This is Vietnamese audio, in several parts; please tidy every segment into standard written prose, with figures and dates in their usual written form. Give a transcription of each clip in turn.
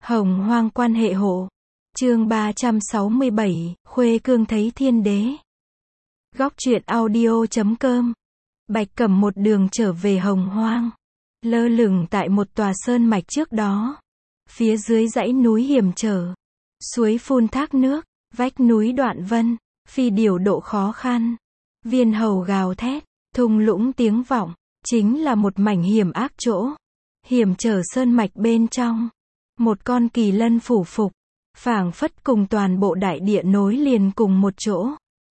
Hồng hoang quan hệ hộ. Chương 367, Khuê Cương thấy thiên đế. Góc truyện audio.com. Bạch Cẩm một đường trở về Hồng hoang. Lơ lửng tại một tòa sơn mạch trước đó. Phía dưới dãy núi hiểm trở. Suối phun thác nước, vách núi đoạn vân, phi điểu độ khó khăn. Viên hầu gào thét, thung lũng tiếng vọng, chính là một mảnh hiểm ác chỗ. Hiểm trở sơn mạch bên trong. Một con kỳ lân phủ phục, phảng phất cùng toàn bộ đại địa nối liền cùng một chỗ.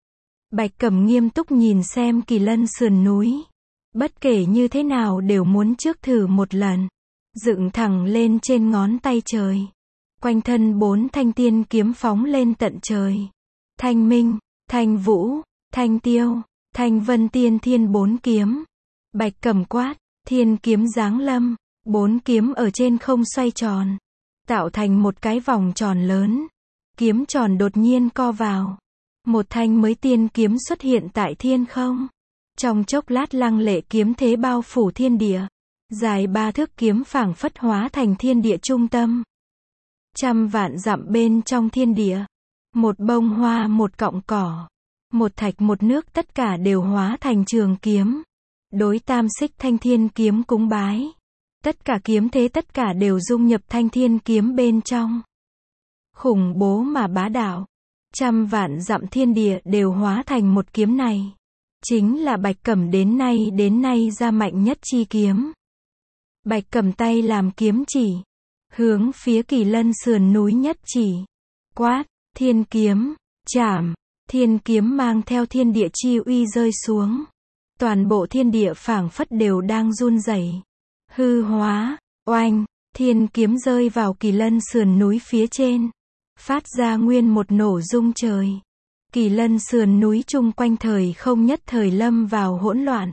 Bạch Cẩm nghiêm túc nhìn xem kỳ lân sườn núi. Bất kể như thế nào đều muốn trước thử một lần. Dựng thẳng lên trên ngón tay trời. Quanh thân 4 thanh tiên kiếm phóng lên tận trời. Thanh minh, thanh vũ, thanh tiêu, thanh vân tiên thiên 4 kiếm. Bạch Cẩm quát, thiên kiếm giáng lâm, 4 kiếm ở trên không xoay tròn. Tạo thành một cái vòng tròn lớn. Kiếm tròn đột nhiên co vào. Một thanh mới tiên kiếm xuất hiện tại thiên không. Trong chốc lát lăng lệ kiếm thế bao phủ thiên địa. Dài 3 thước kiếm phảng phất hóa thành thiên địa trung tâm. Trăm vạn dặm bên trong thiên địa. Một bông hoa, một cọng cỏ, một thạch một nước tất cả đều hóa thành trường kiếm. Đối tam xích thanh thiên kiếm cúng bái. Tất cả kiếm thế tất cả đều dung nhập thanh thiên kiếm bên trong. Khủng bố mà bá đạo. Trăm vạn dặm thiên địa đều hóa thành một kiếm này. Chính là Bạch Cẩm đến nay ra mạnh nhất chi kiếm. Bạch Cẩm tay làm kiếm chỉ. Hướng phía kỳ lân sườn núi nhất chỉ. Quát, thiên kiếm, chảm. Thiên kiếm mang theo thiên địa chi uy rơi xuống. Toàn bộ thiên địa phảng phất đều đang run rẩy. Hư hóa, oanh, thiên kiếm rơi vào kỳ lân sườn núi phía trên. Phát ra nguyên một nổ rung trời. Kỳ lân sườn núi chung quanh thời không nhất thời lâm vào hỗn loạn.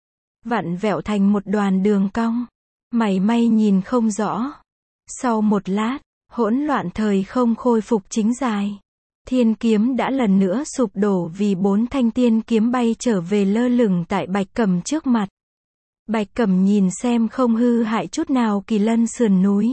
Vặn vẹo thành một đoàn đường cong. Mảy may nhìn không rõ. Sau một lát, hỗn loạn thời không khôi phục chính dài. Thiên kiếm đã lần nữa sụp đổ vì 4 thanh tiên kiếm bay trở về lơ lửng tại Bạch Cẩm trước mặt. Bạch Cẩm nhìn xem không hư hại chút nào kỳ lân sườn núi.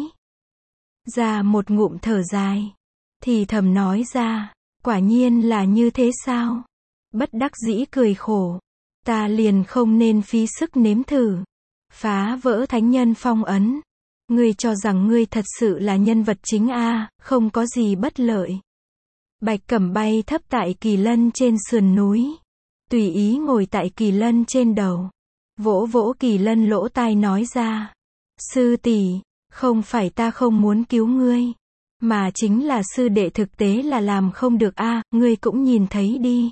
Ra một ngụm thở dài. Thì thầm nói ra, quả nhiên là như thế sao? Bất đắc dĩ cười khổ. Ta liền không nên phí sức nếm thử. Phá vỡ thánh nhân phong ấn. Ngươi cho rằng ngươi thật sự là nhân vật chính a, không có gì bất lợi. Bạch Cẩm bay thấp tại kỳ lân trên sườn núi. Tùy ý ngồi tại kỳ lân trên đầu. Vỗ vỗ kỳ lân lỗ tai nói ra. Sư tỷ, không phải ta không muốn cứu ngươi. Mà chính là sư đệ thực tế là làm không được a, ngươi cũng nhìn thấy đi.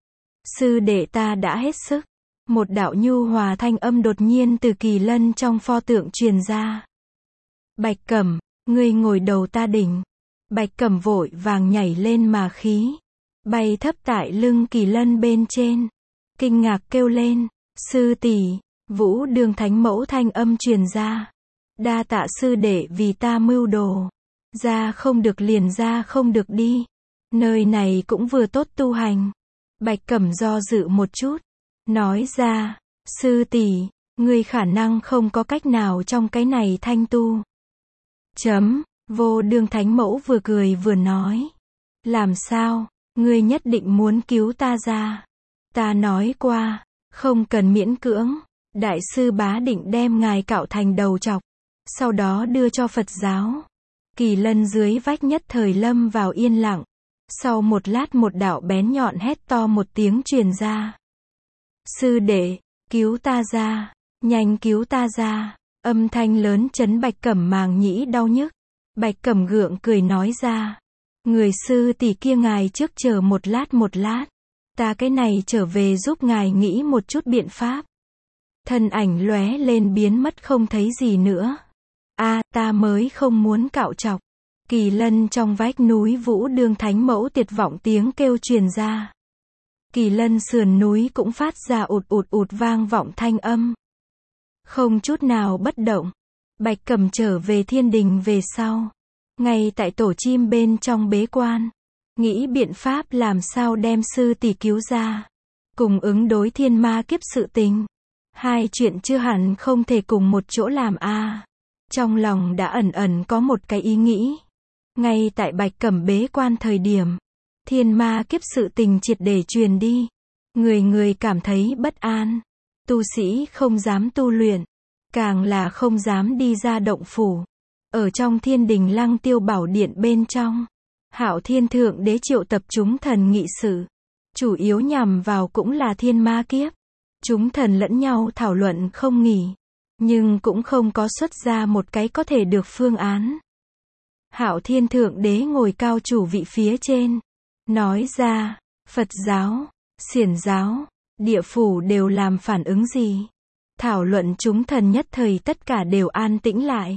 Sư đệ ta đã hết sức. Một đạo nhu hòa thanh âm đột nhiên từ kỳ lân trong pho tượng truyền ra. Bạch Cẩm, ngươi ngồi đầu ta đỉnh. Bạch Cẩm vội vàng nhảy lên mà khí. Bay thấp tại lưng kỳ lân bên trên. Kinh ngạc kêu lên. Sư tỷ, Vũ Đường Thánh Mẫu thanh âm truyền ra. Đa tạ sư đệ vì ta mưu đồ. Ra không được liền ra không được đi. Nơi này cũng vừa tốt tu hành. Bạch Cẩm do dự một chút. Nói ra, sư tỷ, ngươi khả năng không có cách nào trong cái này thanh tu. Vô Đường Thánh Mẫu vừa cười vừa nói. Làm sao, ngươi nhất định muốn cứu ta ra. Ta nói qua, không cần miễn cưỡng. Đại sư Bá định đem ngài cạo thành đầu trọc. Sau đó đưa cho Phật giáo. Kỳ lân dưới vách nhất thời lâm vào yên lặng. Sau một lát một đạo bén nhọn hét to một tiếng truyền ra. Sư đệ, cứu ta ra, nhanh cứu ta ra. Âm thanh lớn chấn Bạch Cẩm màng nhĩ đau nhức. Bạch Cẩm gượng cười nói ra. Người sư tỷ kia ngài trước chờ một lát. Ta cái này trở về giúp ngài nghĩ một chút biện pháp. Thân ảnh lóe lên biến mất không thấy gì nữa. Ta mới không muốn cạo trọc. Kỳ lân trong vách núi Vũ Đường Thánh Mẫu tuyệt vọng tiếng kêu truyền ra. Kỳ lân sườn núi cũng phát ra ụt vang vọng thanh âm. Không chút nào bất động. Bạch Cẩm trở về thiên đình về sau. Ngay tại tổ chim bên trong bế quan. Nghĩ biện pháp làm sao đem sư tỷ cứu ra. Cùng ứng đối thiên ma kiếp sự tình. Hai chuyện chưa hẳn không thể cùng một chỗ làm a. Trong lòng đã ẩn ẩn có một cái ý nghĩ. Ngay tại Bạch Cẩm bế quan thời điểm, thiên ma kiếp sự tình triệt để truyền đi. Người người cảm thấy bất an. Tu sĩ không dám tu luyện, càng là không dám đi ra động phủ. Ở trong Thiên Đình Lăng Tiêu Bảo Điện bên trong, Hạo Thiên Thượng Đế triệu tập chúng thần nghị sự. Chủ yếu nhằm vào cũng là thiên ma kiếp. Chúng thần lẫn nhau thảo luận không nghỉ, nhưng cũng không có xuất ra một cái có thể được phương án. Hạo Thiên Thượng Đế ngồi cao chủ vị phía trên, nói ra, Phật giáo, Xiển giáo, địa phủ đều làm phản ứng gì? Thảo luận chúng thần nhất thời tất cả đều an tĩnh lại.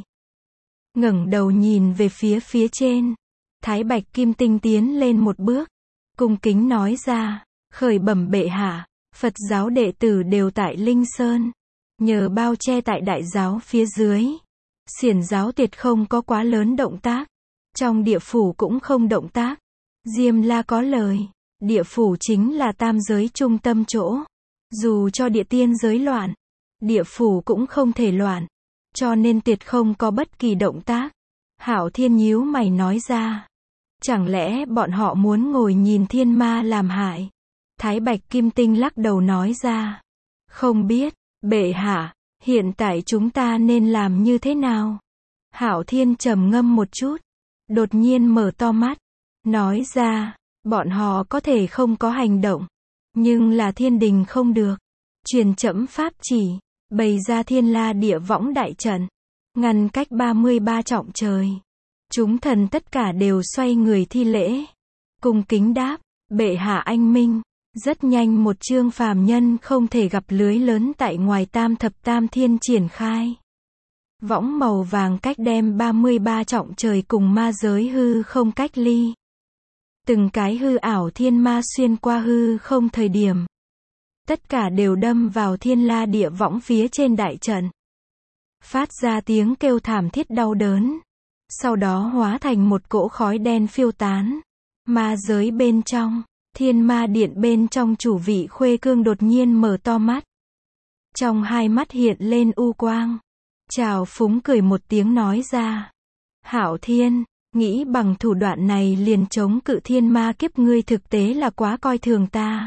Ngẩng đầu nhìn về phía trên, Thái Bạch Kim Tinh tiến lên một bước, cung kính nói ra, khởi bẩm bệ hạ, Phật giáo đệ tử đều tại Linh Sơn, nhờ bao che tại đại giáo phía dưới. Xiển giáo tuyệt không có quá lớn động tác, trong địa phủ cũng không động tác. Diêm La có lời, địa phủ chính là tam giới trung tâm chỗ. Dù cho địa tiên giới loạn, địa phủ cũng không thể loạn, cho nên tuyệt không có bất kỳ động tác. Hạo Thiên nhíu mày nói ra, chẳng lẽ bọn họ muốn ngồi nhìn thiên ma làm hại? Thái Bạch Kim Tinh lắc đầu nói ra, không biết, bệ hạ, hiện tại chúng ta nên làm như thế nào? Hạo Thiên trầm ngâm một chút, đột nhiên mở to mắt, nói ra, bọn họ có thể không có hành động, nhưng là thiên đình không được. Truyền trẫm pháp chỉ, bày ra thiên la địa võng đại trận, ngăn cách 33 trọng trời. Chúng thần tất cả đều xoay người thi lễ, cung kính đáp, bệ hạ anh minh. Rất nhanh một chương phàm nhân không thể gặp lưới lớn tại ngoài tam thập tam thiên triển khai. Võng màu vàng cách đem 33 trọng trời cùng ma giới hư không cách ly. Từng cái hư ảo thiên ma xuyên qua hư không thời điểm, tất cả đều đâm vào thiên la địa võng phía trên đại trận. Phát ra tiếng kêu thảm thiết đau đớn. Sau đó hóa thành một cỗ khói đen phiêu tán. Ma giới bên trong, thiên ma điện bên trong chủ vị Khuê Cương đột nhiên mở to mắt. Trong hai mắt hiện lên u quang. Trào phúng cười một tiếng nói ra. Hạo Thiên, nghĩ bằng thủ đoạn này liền chống cự thiên ma kiếp, ngươi thực tế là quá coi thường ta.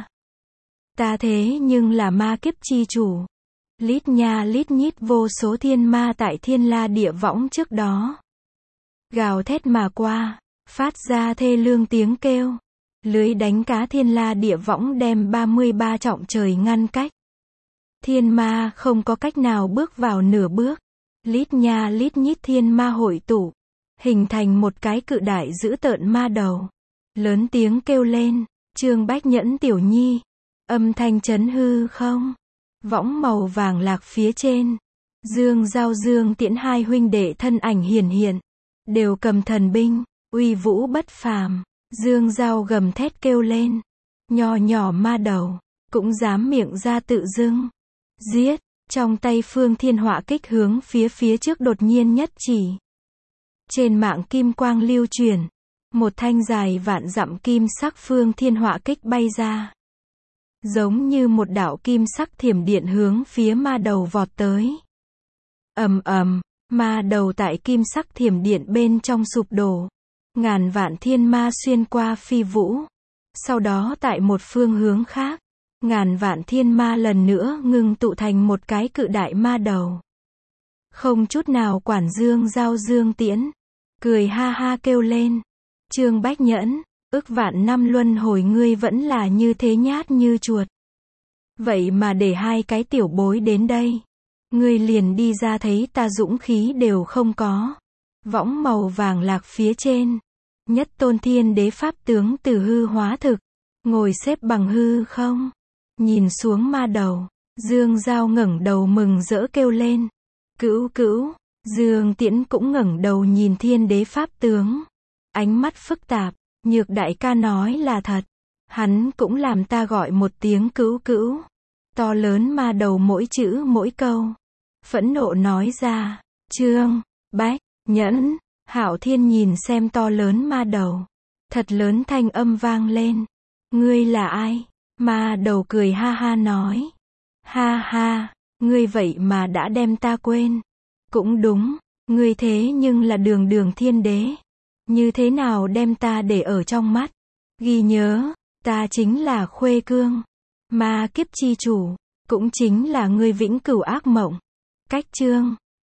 Ta thế nhưng là ma kiếp chi chủ. Lít nha lít nhít vô số thiên ma tại thiên la địa võng trước đó gào thét mà qua, phát ra thê lương tiếng kêu. Lưới đánh cá thiên la địa võng đem 33 trọng trời ngăn cách. Thiên ma không có cách nào bước vào nửa bước. Lít nha lít nhít thiên ma hội tụ, hình thành một cái cự đại dữ tợn ma đầu. Lớn tiếng kêu lên, Trương Bách Nhẫn tiểu nhi. Âm thanh chấn hư không. Võng màu vàng lạc phía trên. Dương Giao Dương Tiễn hai huynh đệ thân ảnh hiển hiện. Đều cầm thần binh, uy vũ bất phàm. Dương Giao gầm thét kêu lên. Nho nhỏ ma đầu, cũng dám miệng ra tự dưng. Giết, trong tay Phương Thiên Họa kích hướng phía trước đột nhiên nhất chỉ. Trên mạng kim quang lưu truyền. Một thanh dài vạn dặm kim sắc Phương Thiên Họa kích bay ra. Giống như một đạo kim sắc thiểm điện hướng phía ma đầu vọt tới. Ầm ầm, ma đầu tại kim sắc thiểm điện bên trong sụp đổ. Ngàn vạn thiên ma xuyên qua phi vũ. Sau đó tại một phương hướng khác, ngàn vạn thiên ma lần nữa ngưng tụ thành một cái cự đại ma đầu. Không chút nào quản Dương Giao Dương Tiễn. Cười ha ha kêu lên. Trương Bách Nhẫn, ức vạn năm luân hồi ngươi vẫn là như thế nhát như chuột. Vậy mà để hai cái tiểu bối đến đây. Ngươi liền đi ra thấy ta dũng khí đều không có. Võng màu vàng lạc phía trên. Nhất tôn thiên đế pháp tướng từ hư hóa thực. Ngồi xếp bằng hư không. Nhìn xuống ma đầu. Dương Giao ngẩng đầu mừng rỡ kêu lên. Cữu cữu. Dương Tiễn cũng ngẩng đầu nhìn thiên đế pháp tướng. Ánh mắt phức tạp. Nhược đại ca nói là thật. Hắn cũng làm ta gọi một tiếng cữu cữu. To lớn ma đầu mỗi chữ mỗi câu. Phẫn nộ nói ra. Trương Bách Nhẫn. Hạo Thiên nhìn xem to lớn ma đầu. Thật lớn thanh âm vang lên. Ngươi là ai? Ma đầu cười ha ha nói. Ha ha, ngươi vậy mà đã đem ta quên. Cũng đúng, Ngươi thế nhưng là đường đường thiên đế. Như thế nào đem ta để ở trong mắt. Ghi nhớ, ta chính là Khuê Cương. Ma kiếp chi chủ. Cũng chính là ngươi vĩnh cửu ác mộng. Cách chương